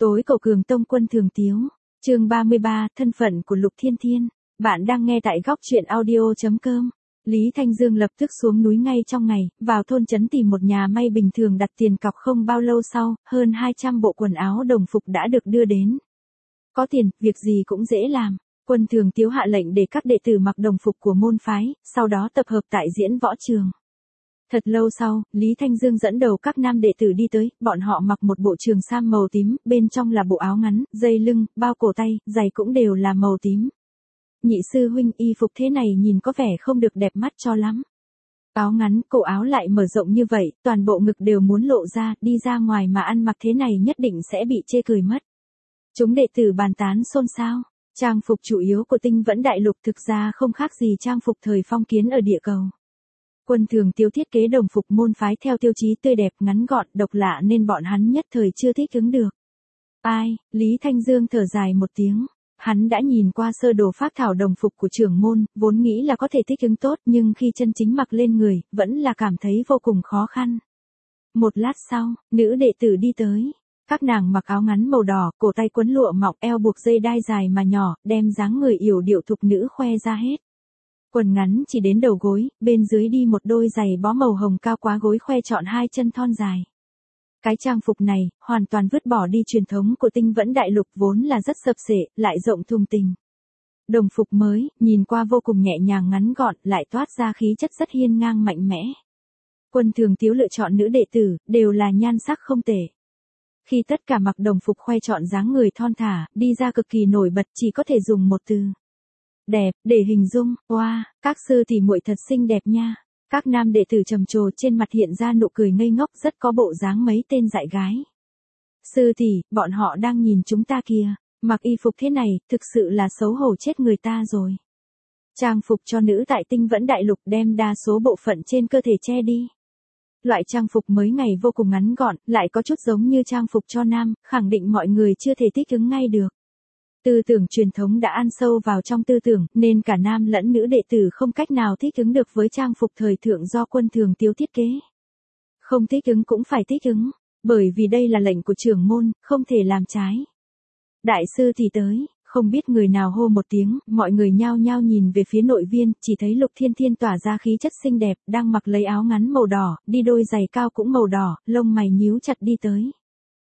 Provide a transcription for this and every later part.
Tối cầu Cường Tông Quân Thường Tiếu, chương 33, thân phận của Lục Thiên Thiên. Bạn đang nghe tại góc truyện audio.com. Lý Thanh Dương lập tức xuống núi ngay trong ngày, vào thôn trấn tìm một nhà may bình thường đặt tiền cọc. Không bao lâu sau, hơn 200 bộ quần áo đồng phục đã được đưa đến. Có tiền, việc gì cũng dễ làm. Quân Thường Tiếu hạ lệnh để các đệ tử mặc đồng phục của môn phái, sau đó tập hợp tại diễn võ trường. Thật lâu sau, Lý Thanh Dương dẫn đầu các nam đệ tử đi tới, bọn họ mặc một bộ trường sam màu tím, bên trong là bộ áo ngắn, dây lưng, bao cổ tay, giày cũng đều là màu tím. Nhị sư huynh, y phục thế này nhìn có vẻ không được đẹp mắt cho lắm. Áo ngắn, cổ áo lại mở rộng như vậy, toàn bộ ngực đều muốn lộ ra, đi ra ngoài mà ăn mặc thế này nhất định sẽ bị chê cười mất. Chúng đệ tử bàn tán xôn xao. Trang phục chủ yếu của Tinh Vẫn Đại Lục thực ra không khác gì trang phục thời phong kiến ở địa cầu. Quân Thường Tiếu thiết kế đồng phục môn phái theo tiêu chí tươi đẹp, ngắn gọn, độc lạ nên bọn hắn nhất thời chưa thích ứng được. Ai, Lý Thanh Dương thở dài một tiếng. Hắn đã nhìn qua sơ đồ phác thảo đồng phục của trưởng môn, vốn nghĩ là có thể thích ứng tốt nhưng khi chân chính mặc lên người, vẫn là cảm thấy vô cùng khó khăn. Một lát sau, nữ đệ tử đi tới. Các nàng mặc áo ngắn màu đỏ, cổ tay quấn lụa mỏng, eo buộc dây đai dài mà nhỏ, đem dáng người yểu điệu thục nữ khoe ra hết. Quần ngắn chỉ đến đầu gối, bên dưới đi một đôi giày bó màu hồng cao quá gối khoe trọn hai chân thon dài. Cái trang phục này, hoàn toàn vứt bỏ đi truyền thống của Tinh Vẫn Đại Lục vốn là rất sập sệ, lại rộng thùng tình. Đồng phục mới, nhìn qua vô cùng nhẹ nhàng ngắn gọn, lại toát ra khí chất rất hiên ngang mạnh mẽ. Quân Thường Tiếu lựa chọn nữ đệ tử, đều là nhan sắc không tệ. Khi tất cả mặc đồng phục khoe trọn dáng người thon thả, đi ra cực kỳ nổi bật, chỉ có thể dùng một từ. Đẹp, để hình dung. Wow, các sư tỷ muội thật xinh đẹp nha. Các nam đệ tử trầm trồ, trên mặt hiện ra nụ cười ngây ngốc, rất có bộ dáng mấy tên dại gái. Sư tỷ, bọn họ đang nhìn chúng ta kìa, mặc y phục thế này, thực sự là xấu hổ chết người ta rồi. Trang phục cho nữ tại Tinh Vẫn Đại Lục đem đa số bộ phận trên cơ thể che đi. Loại trang phục mới ngày vô cùng ngắn gọn, lại có chút giống như trang phục cho nam, khẳng định mọi người chưa thể thích ứng ngay được. Tư tưởng truyền thống đã ăn sâu vào trong tư tưởng, nên cả nam lẫn nữ đệ tử không cách nào thích ứng được với trang phục thời thượng do Quân Thường Tiếu thiết kế. Không thích ứng cũng phải thích ứng, bởi vì đây là lệnh của trưởng môn, không thể làm trái. Đại sư thì tới, không biết người nào hô một tiếng, mọi người nhao nhao nhìn về phía nội viên, chỉ thấy Lục Thiên Thiên tỏa ra khí chất xinh đẹp, đang mặc lấy áo ngắn màu đỏ, đi đôi giày cao cũng màu đỏ, lông mày nhíu chặt đi tới.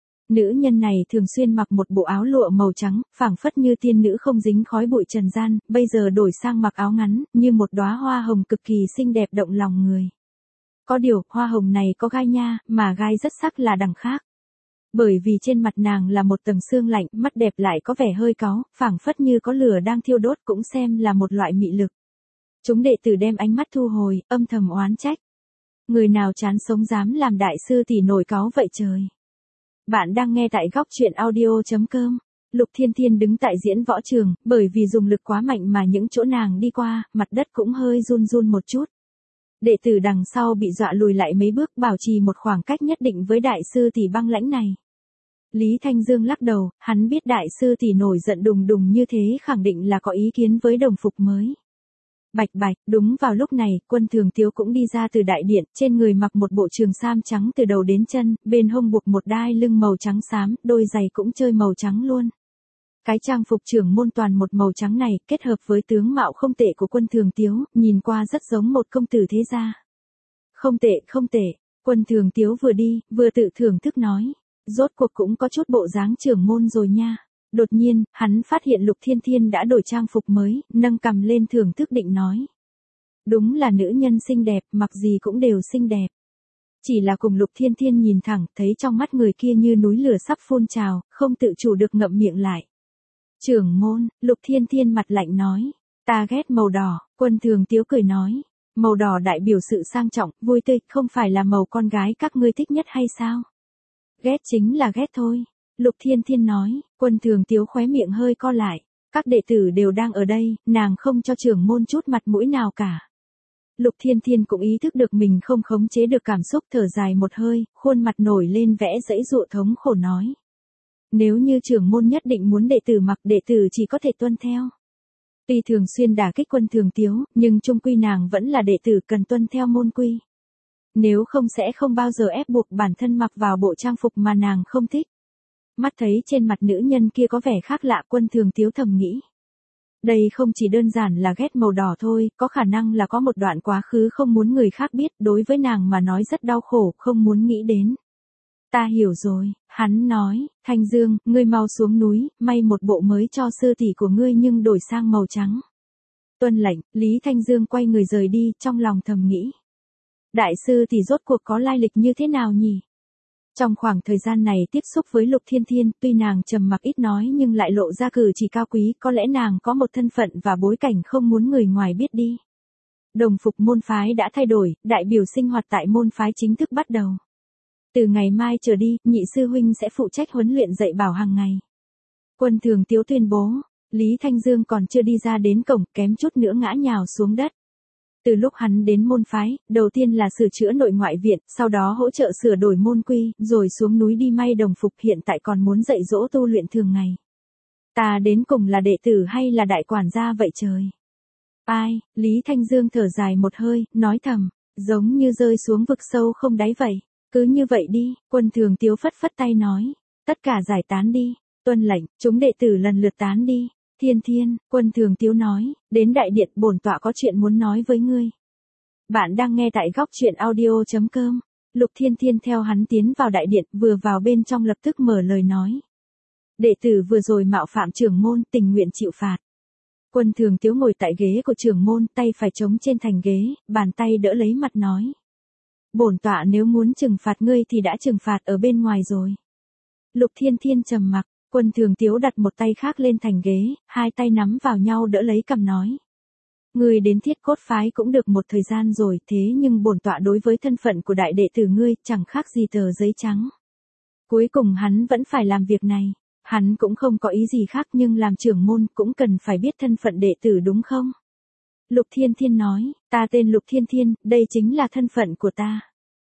Nữ nhân này thường xuyên mặc một bộ áo lụa màu trắng, phảng phất như tiên nữ không dính khói bụi trần gian, bây giờ đổi sang mặc áo ngắn, như một đóa hoa hồng cực kỳ xinh đẹp động lòng người. Có điều, hoa hồng này có gai nha, mà gai rất sắc là đằng khác. Bởi vì trên mặt nàng là một tầng xương lạnh, mắt đẹp lại có vẻ hơi cáu, phảng phất như có lửa đang thiêu đốt, cũng xem là một loại mị lực. Chúng đệ tử đem ánh mắt thu hồi, âm thầm oán trách. Người nào chán sống dám làm đại sư thì nổi cáu vậy trời. Bạn đang nghe tại góc truyện audio.com. Lục Thiên Thiên đứng tại diễn võ trường, bởi vì dùng lực quá mạnh mà những chỗ nàng đi qua, mặt đất cũng hơi run run một chút. Đệ tử đằng sau bị dọa lùi lại mấy bước, bảo trì một khoảng cách nhất định với đại sư tỷ băng lãnh này. Lý Thanh Dương lắc đầu, hắn biết đại sư tỷ nổi giận đùng đùng như thế khẳng định là có ý kiến với đồng phục mới. Bạch bạch, đúng vào lúc này, Quân Thường Tiếu cũng đi ra từ đại điện, trên người mặc một bộ trường sam trắng từ đầu đến chân, bên hông buộc một đai lưng màu trắng xám, đôi giày cũng chơi màu trắng luôn. Cái trang phục trưởng môn toàn một màu trắng này, kết hợp với tướng mạo không tệ của Quân Thường Tiếu, nhìn qua rất giống một công tử thế gia. Không tệ, không tệ, Quân Thường Tiếu vừa đi, vừa tự thưởng thức nói. Rốt cuộc cũng có chút bộ dáng trưởng môn rồi nha. Đột nhiên, hắn phát hiện Lục Thiên Thiên đã đổi trang phục mới, nâng cằm lên thưởng thức định nói. Đúng là nữ nhân xinh đẹp, mặc gì cũng đều xinh đẹp. Chỉ là cùng Lục Thiên Thiên nhìn thẳng, thấy trong mắt người kia như núi lửa sắp phun trào, không tự chủ được ngậm miệng lại. Trưởng môn, Lục Thiên Thiên mặt lạnh nói. Ta ghét màu đỏ, Quân Thường Tiếu cười nói. Màu đỏ đại biểu sự sang trọng, vui tươi, không phải là màu con gái các ngươi thích nhất hay sao? Ghét chính là ghét thôi. Lục Thiên Thiên nói, Quân Thường Tiếu khóe miệng hơi co lại. Các đệ tử đều đang ở đây, nàng không cho trưởng môn chút mặt mũi nào cả. Lục Thiên Thiên cũng ý thức được mình không khống chế được cảm xúc, thở dài một hơi, khuôn mặt nổi lên vẽ giãy giụa thống khổ nói. Nếu như trưởng môn nhất định muốn đệ tử mặc, đệ tử chỉ có thể tuân theo. Tuy thường xuyên đả kích Quân Thường Tiếu, nhưng chung quy nàng vẫn là đệ tử cần tuân theo môn quy. Nếu không sẽ không bao giờ ép buộc bản thân mặc vào bộ trang phục mà nàng không thích. Mắt thấy trên mặt nữ nhân kia có vẻ khác lạ, Quân Thường Tiếu thầm nghĩ. Đây không chỉ đơn giản là ghét màu đỏ thôi, có khả năng là có một đoạn quá khứ không muốn người khác biết, đối với nàng mà nói rất đau khổ, không muốn nghĩ đến. Ta hiểu rồi, hắn nói, Thanh Dương, ngươi mau xuống núi, may một bộ mới cho sư tỷ của ngươi nhưng đổi sang màu trắng. Tuân lệnh, Lý Thanh Dương quay người rời đi, trong lòng thầm nghĩ. Đại sư tỷ rốt cuộc có lai lịch như thế nào nhỉ? Trong khoảng thời gian này tiếp xúc với Lục Thiên Thiên, tuy nàng trầm mặc ít nói nhưng lại lộ ra cử chỉ cao quý, có lẽ nàng có một thân phận và bối cảnh không muốn người ngoài biết đi. Đồng phục môn phái đã thay đổi, đại biểu sinh hoạt tại môn phái chính thức bắt đầu. Từ ngày mai trở đi, nhị sư huynh sẽ phụ trách huấn luyện dạy bảo hàng ngày. Quân Thường Tiếu tuyên bố, Lý Thanh Dương còn chưa đi ra đến cổng, kém chút nữa ngã nhào xuống đất. Từ lúc hắn đến môn phái, đầu tiên là sửa chữa nội ngoại viện, sau đó hỗ trợ sửa đổi môn quy, rồi xuống núi đi may đồng phục, hiện tại còn muốn dạy dỗ tu luyện thường ngày. Ta đến cùng là đệ tử hay là đại quản gia vậy trời? Ai, Lý Thanh Dương thở dài một hơi, nói thầm, giống như rơi xuống vực sâu không đáy vậy. Cứ như vậy đi, Quân Thường Tiếu phất phất tay nói, tất cả giải tán đi, tuân lệnh, chúng đệ tử lần lượt tán đi. Thiên Thiên, Quân Thường Tiếu nói, đến đại điện bổn tọa có chuyện muốn nói với ngươi. Bạn đang nghe tại góc truyện audio.com. Lục Thiên Thiên theo hắn tiến vào đại điện, vừa vào bên trong lập tức mở lời nói. Đệ tử vừa rồi mạo phạm trưởng môn, tình nguyện chịu phạt. Quân Thường Tiếu ngồi tại ghế của trưởng môn, tay phải chống trên thành ghế, bàn tay đỡ lấy mặt nói. Bổn tọa nếu muốn trừng phạt ngươi thì đã trừng phạt ở bên ngoài rồi. Lục Thiên Thiên trầm mặc. Quân Thường Tiếu đặt một tay khác lên thành ghế, hai tay nắm vào nhau đỡ lấy cằm nói. Ngươi đến Thiết Cốt phái cũng được một thời gian rồi, thế nhưng bổn tọa đối với thân phận của đại đệ tử ngươi chẳng khác gì tờ giấy trắng. Cuối cùng hắn vẫn phải làm việc này, hắn cũng không có ý gì khác nhưng làm trưởng môn cũng cần phải biết thân phận đệ tử đúng không? Lục Thiên Thiên nói, ta tên Lục Thiên Thiên, đây chính là thân phận của ta.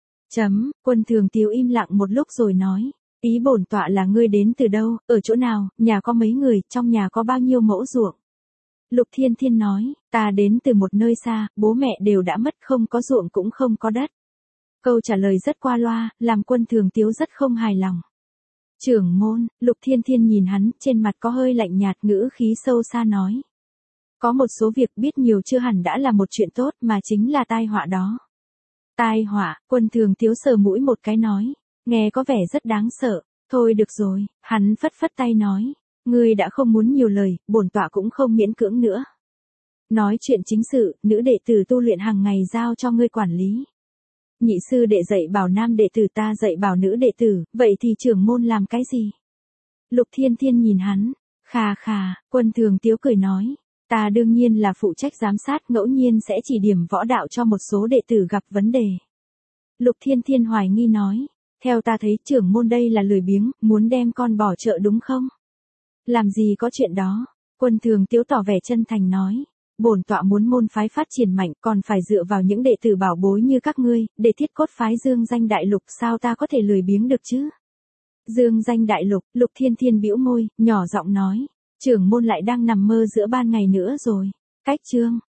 Quân Thường Tiếu im lặng một lúc rồi nói. Ý bổn tọa là ngươi đến từ đâu, ở chỗ nào, nhà có mấy người, trong nhà có bao nhiêu mẫu ruộng. Lục Thiên Thiên nói, ta đến từ một nơi xa, bố mẹ đều đã mất, không có ruộng cũng không có đất. Câu trả lời rất qua loa, làm Quân Thường Tiếu rất không hài lòng. Trưởng môn, Lục Thiên Thiên nhìn hắn, trên mặt có hơi lạnh nhạt, ngữ khí sâu xa nói. Có một số việc biết nhiều chưa hẳn đã là một chuyện tốt mà chính là tai họa đó. Tai họa, Quân Thường Tiếu sờ mũi một cái nói. Nghe có vẻ rất đáng sợ, thôi được rồi, hắn phất phất tay nói, ngươi đã không muốn nhiều lời, bổn tọa cũng không miễn cưỡng nữa. Nói chuyện chính sự, nữ đệ tử tu luyện hàng ngày giao cho ngươi quản lý. Nhị sư đệ dạy bảo nam đệ tử, ta dạy bảo nữ đệ tử, vậy thì trưởng môn làm cái gì? Lục Thiên Thiên nhìn hắn, khà khà, Quân Thường Tiếu cười nói, ta đương nhiên là phụ trách giám sát, ngẫu nhiên sẽ chỉ điểm võ đạo cho một số đệ tử gặp vấn đề. Lục Thiên Thiên hoài nghi nói. Theo ta thấy trưởng môn đây là lười biếng, muốn đem con bỏ chợ đúng không? Làm gì có chuyện đó, Quân Thường Tiếu tỏ vẻ chân thành nói. Bổn tọa muốn môn phái phát triển mạnh, còn phải dựa vào những đệ tử bảo bối như các ngươi, để Thiết Cốt phái dương danh đại lục, sao ta có thể lười biếng được chứ? Dương danh đại lục, Lục Thiên Thiên bĩu môi, nhỏ giọng nói. Trưởng môn lại đang nằm mơ giữa ban ngày nữa rồi. Cách chương.